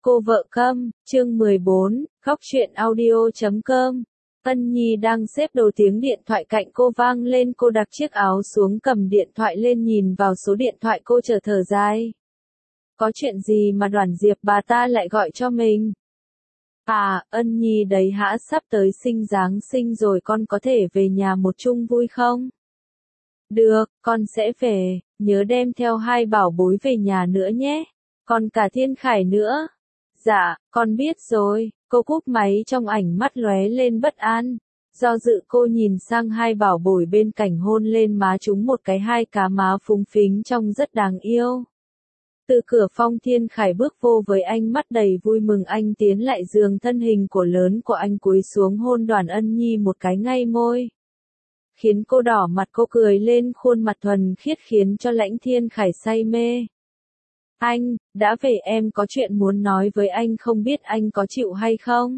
Cô vợ câm, chương 14, khóc chuyện audio.com. Ân Nhi đang xếp đồ, tiếng điện thoại cạnh cô vang lên, cô đặt chiếc áo xuống cầm điện thoại lên nhìn vào số điện thoại, cô chợt thở dài. Có chuyện gì mà Đoàn Diệp bà ta lại gọi cho mình? À, Ân Nhi đấy hả, sắp tới Giáng sinh rồi, con có thể về nhà một chung vui không? Được, con sẽ về, nhớ đem theo 2 bảo bối về nhà nữa nhé. Còn cả Thiên Khải nữa. Dạ, con biết rồi, cô cúp máy, trong ánh mắt lóe lên bất an. Do dự cô nhìn sang 2 bảo bối bên cạnh, hôn lên má chúng một cái, 2 cá má phúng phính trông rất đáng yêu. Từ cửa phòng Thiên Khải bước vô với ánh mắt đầy vui mừng, anh tiến lại giường, thân hình lớn của anh cúi xuống hôn Đoàn Ân Nhi một cái ngay môi. Khiến cô đỏ mặt, cô cười lên, khuôn mặt thuần khiết khiến cho Lãnh Thiên Khải say mê. Anh, đã về, em có chuyện muốn nói với anh, không biết anh có chịu hay không?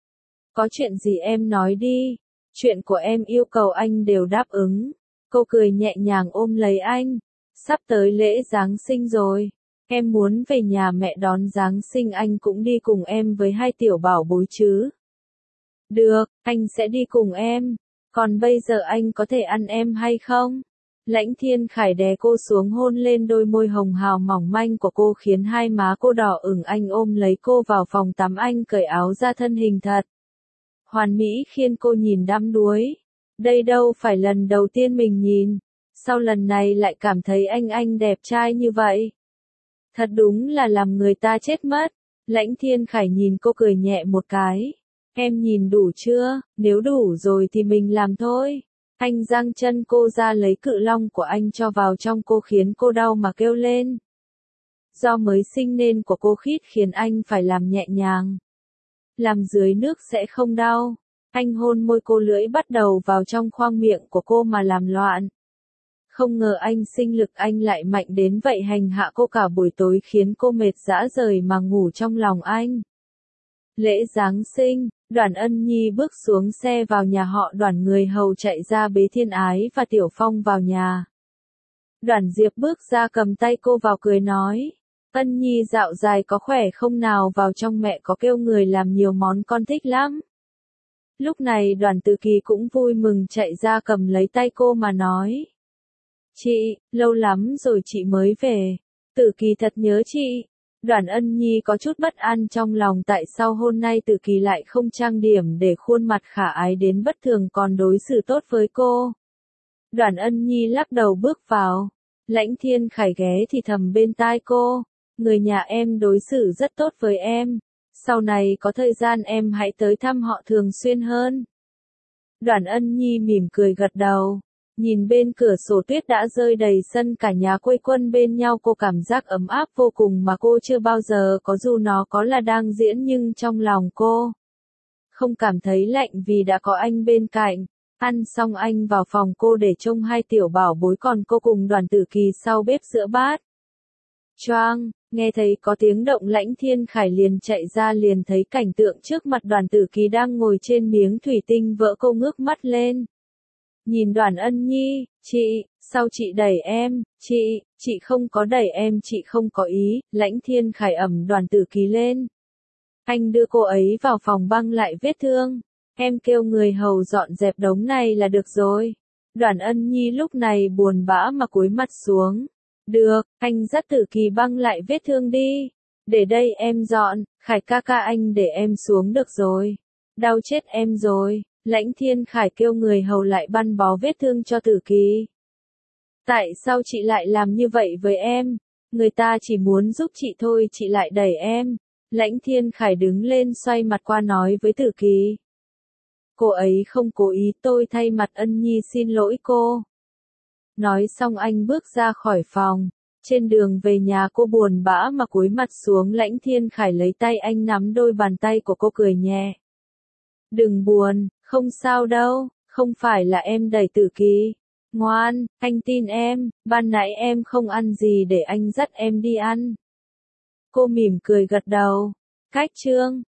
Có chuyện gì em nói đi, chuyện của em yêu cầu anh đều đáp ứng. Cô cười nhẹ nhàng ôm lấy anh. Sắp tới lễ Giáng sinh rồi, em muốn về nhà mẹ đón Giáng sinh, anh cũng đi cùng em với 2 tiểu bảo bối chứ? Được, anh sẽ đi cùng em. Còn bây giờ anh có thể ăn em hay không? Lãnh Thiên Khải đè cô xuống, hôn lên đôi môi hồng hào mỏng manh của cô, khiến 2 má cô đỏ ửng. Anh ôm lấy cô vào phòng tắm, anh cởi áo ra, thân hình thật hoàn mỹ khiến cô nhìn đắm đuối. Đây đâu phải lần đầu tiên mình nhìn, sau lần này lại cảm thấy anh đẹp trai như vậy. Thật đúng là làm người ta chết mất. Lãnh Thiên Khải nhìn cô cười nhẹ một cái. Em nhìn đủ chưa, nếu đủ rồi thì mình làm thôi. Anh giang chân cô ra, lấy cự long của anh cho vào trong cô, khiến cô đau mà kêu lên. Do mới sinh nên của cô khít, khiến anh phải làm nhẹ nhàng. Làm dưới nước sẽ không đau. Anh hôn môi cô, lưỡi bắt đầu vào trong khoang miệng của cô mà làm loạn. Không ngờ anh sinh lực anh lại mạnh đến vậy, hành hạ cô cả buổi tối khiến cô mệt rã rời mà ngủ trong lòng anh. Lễ Giáng sinh, Đoàn Ân Nhi bước xuống xe vào nhà họ Đoàn, người hầu chạy ra bế Thiên Ái và Tiểu Phong vào nhà. Đoàn Diệp bước ra cầm tay cô vào, cười nói. Ân Nhi dạo dài có khỏe không nào, vào trong mẹ có kêu người làm nhiều món con thích lắm. Lúc này Đoàn Tử Kỳ cũng vui mừng chạy ra cầm lấy tay cô mà nói. Chị, lâu lắm rồi chị mới về. Tử Kỳ thật nhớ chị. Đoàn Ân Nhi có chút bất an trong lòng, tại sao hôm nay Tử Kỳ lại không trang điểm để khuôn mặt khả ái đến bất thường, còn đối xử tốt với cô. Đoàn Ân Nhi lắc đầu bước vào. Lãnh Thiên Khải ghé thì thầm bên tai cô. Người nhà em đối xử rất tốt với em. Sau này có thời gian em hãy tới thăm họ thường xuyên hơn. Đoàn Ân Nhi mỉm cười gật đầu. Nhìn bên cửa sổ tuyết đã rơi đầy sân, cả nhà quây quần bên nhau, cô cảm giác ấm áp vô cùng mà cô chưa bao giờ có, dù nó có là đang diễn nhưng trong lòng cô không cảm thấy lạnh vì đã có anh bên cạnh. Ăn xong anh vào phòng cô để trông 2 tiểu bảo bối, còn cô cùng Đoàn Tử Kỳ sau bếp rửa bát. Choang, nghe thấy có tiếng động, Lãnh Thiên Khải liền chạy ra, liền thấy cảnh tượng trước mặt Đoàn Tử Kỳ đang ngồi trên miếng thủy tinh vỡ, cô ngước mắt lên. Nhìn Đoàn Ân Nhi, chị, sao chị đẩy em? Chị không có đẩy em, chị không có ý. Lãnh Thiên Khải ẵm Đoàn Tử Kỳ lên. Anh đưa cô ấy vào phòng băng lại vết thương. Em kêu người hầu dọn dẹp đống này là được rồi. Đoàn Ân Nhi lúc này buồn bã mà cúi mặt xuống. Được, anh dắt Tử Kỳ băng lại vết thương đi. Để đây em dọn, Khải ca ca anh để em xuống được rồi. Đau chết em rồi. Lãnh Thiên Khải kêu người hầu lại băng bó vết thương cho Tử Kỳ. Tại sao chị lại làm như vậy với em? Người ta chỉ muốn giúp chị thôi, chị lại đẩy em. Lãnh Thiên Khải đứng lên, xoay mặt qua nói với Tử Kỳ. Cô ấy không cố ý, tôi thay mặt Ân Nhi xin lỗi cô. Nói xong anh bước ra khỏi phòng. Trên đường về nhà cô buồn bã mà cúi mặt xuống, Lãnh Thiên Khải lấy tay anh nắm đôi bàn tay của cô, cười nhẹ. Đừng buồn, không sao đâu, không phải là em đẩy Tử Kỳ. Ngoan, anh tin em, ban nãy em không ăn gì để anh dắt em đi ăn. Cô mỉm cười gật đầu. Cách chương